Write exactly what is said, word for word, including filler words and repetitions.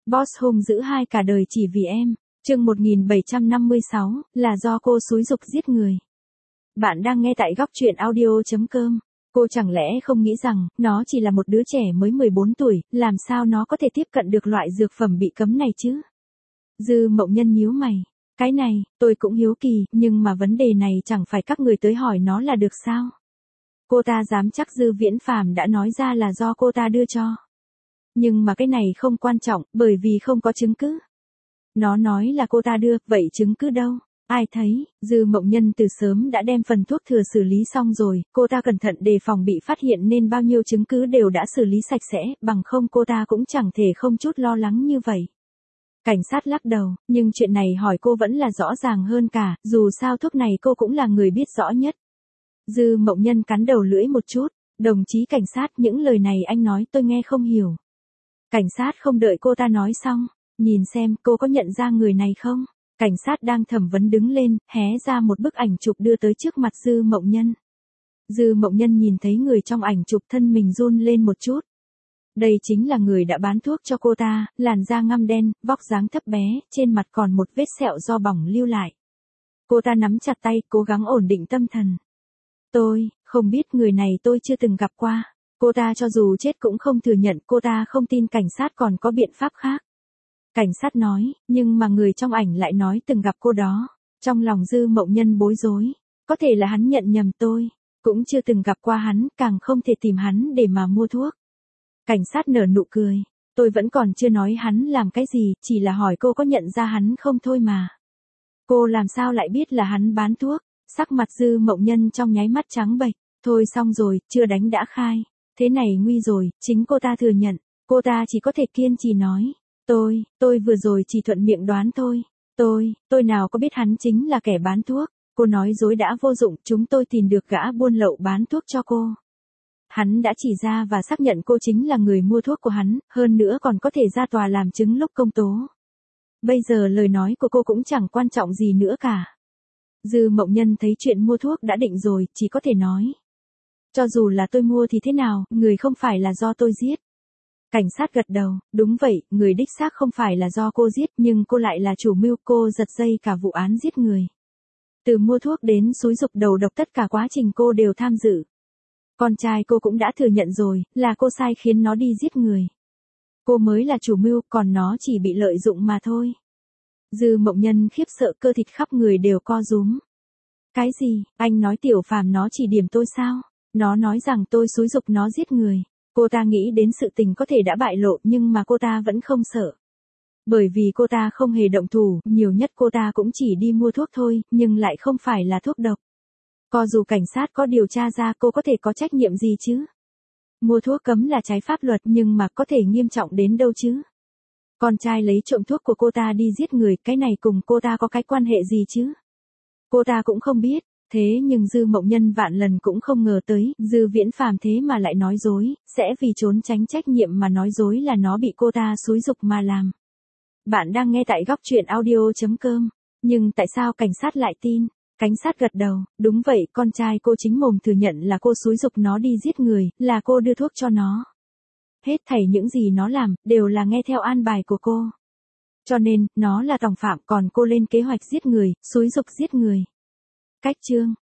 Boss hung dữ hai cả đời chỉ vì em. Chương một nghìn bảy trăm năm mươi sáu, là do cô xúi giục giết người. Bạn đang nghe tại góc truyện audio chấm com. Cô chẳng lẽ không nghĩ rằng, nó chỉ là một đứa trẻ mới mười bốn tuổi, làm sao nó có thể tiếp cận được loại dược phẩm bị cấm này chứ? Dư Mộng Nhân nhíu mày. Cái này, tôi cũng hiếu kỳ, nhưng mà vấn đề này chẳng phải các người tới hỏi nó là được sao? Cô ta dám chắc Dư Viễn Phàm đã nói ra là do cô ta đưa cho. Nhưng mà cái này không quan trọng, bởi vì không có chứng cứ. Nó nói là cô ta đưa, vậy chứng cứ đâu? Ai thấy? Dư Mộng Nhân từ sớm đã đem phần thuốc thừa xử lý xong rồi, cô ta cẩn thận đề phòng bị phát hiện nên bao nhiêu chứng cứ đều đã xử lý sạch sẽ, bằng không cô ta cũng chẳng thể không chút lo lắng như vậy. Cảnh sát lắc đầu, nhưng chuyện này hỏi cô vẫn là rõ ràng hơn cả, dù sao thuốc này cô cũng là người biết rõ nhất. Dư Mộng Nhân cắn đầu lưỡi một chút, đồng chí cảnh sát, những lời này anh nói tôi nghe không hiểu. Cảnh sát không đợi cô ta nói xong, nhìn xem cô có nhận ra người này không? Cảnh sát đang thẩm vấn đứng lên, hé ra một bức ảnh chụp đưa tới trước mặt Dư Mộng Nhân. Dư Mộng Nhân nhìn thấy người trong ảnh chụp thân mình run lên một chút. Đây chính là người đã bán thuốc cho cô ta, làn da ngăm đen, vóc dáng thấp bé, trên mặt còn một vết sẹo do bỏng lưu lại. Cô ta nắm chặt tay, cố gắng ổn định tâm thần. Tôi, không biết người này tôi chưa từng gặp qua. Cô ta cho dù chết cũng không thừa nhận, cô ta không tin cảnh sát còn có biện pháp khác. Cảnh sát nói, nhưng mà người trong ảnh lại nói từng gặp cô đó. Trong lòng Dư Mộng Nhân bối rối. Có thể là hắn nhận nhầm tôi. Cũng chưa từng gặp qua hắn, càng không thể tìm hắn để mà mua thuốc. Cảnh sát nở nụ cười. Tôi vẫn còn chưa nói hắn làm cái gì, chỉ là hỏi cô có nhận ra hắn không thôi mà. Cô làm sao lại biết là hắn bán thuốc? Sắc mặt Dư Mộng Nhân trong nháy mắt trắng bệch. Thôi xong rồi, chưa đánh đã khai. Thế này nguy rồi, chính cô ta thừa nhận. Cô ta chỉ có thể kiên trì nói. Tôi, tôi vừa rồi chỉ thuận miệng đoán thôi. Tôi, tôi nào có biết hắn chính là kẻ bán thuốc. Cô nói dối đã vô dụng, chúng tôi tìm được gã buôn lậu bán thuốc cho cô. Hắn đã chỉ ra và xác nhận cô chính là người mua thuốc của hắn, hơn nữa còn có thể ra tòa làm chứng lúc công tố. Bây giờ lời nói của cô cũng chẳng quan trọng gì nữa cả. Dư Mộng Nhân thấy chuyện mua thuốc đã định rồi, chỉ có thể nói. Cho dù là tôi mua thì thế nào, người không phải là do tôi giết. Cảnh sát gật đầu, đúng vậy, người đích xác không phải là do cô giết, nhưng cô lại là chủ mưu, cô giật dây cả vụ án giết người. Từ mua thuốc đến xúi giục đầu độc, tất cả quá trình cô đều tham dự. Con trai cô cũng đã thừa nhận rồi, là cô sai khiến nó đi giết người. Cô mới là chủ mưu, còn nó chỉ bị lợi dụng mà thôi. Dư Mộng Nhân khiếp sợ, cơ thịt khắp người đều co rúm. Cái gì, anh nói Tiểu Phàm nó chỉ điểm tôi sao? Nó nói rằng tôi xúi giục nó giết người. Cô ta nghĩ đến sự tình có thể đã bại lộ, nhưng mà cô ta vẫn không sợ. Bởi vì cô ta không hề động thủ, nhiều nhất cô ta cũng chỉ đi mua thuốc thôi, nhưng lại không phải là thuốc độc. Có dù cảnh sát có điều tra ra, cô có thể có trách nhiệm gì chứ? Mua thuốc cấm là trái pháp luật, nhưng mà có thể nghiêm trọng đến đâu chứ? Con trai lấy trộm thuốc của cô ta đi giết người, cái này cùng cô ta có cái quan hệ gì chứ? Cô ta cũng không biết. Thế nhưng Dư Mộng Nhân vạn lần cũng không ngờ tới, Dư Viễn Phàm thế mà lại nói dối, sẽ vì trốn tránh trách nhiệm mà nói dối là nó bị cô ta xúi giục mà làm. Bạn đang nghe tại góc truyện audio chấm com. Nhưng tại sao cảnh sát lại tin? Cảnh sát gật đầu, đúng vậy, con trai cô chính mồm thừa nhận là cô xúi giục nó đi giết người, là cô đưa thuốc cho nó. Hết thảy những gì nó làm, đều là nghe theo an bài của cô. Cho nên, nó là tòng phạm, còn cô lên kế hoạch giết người, xúi giục giết người. Cách chương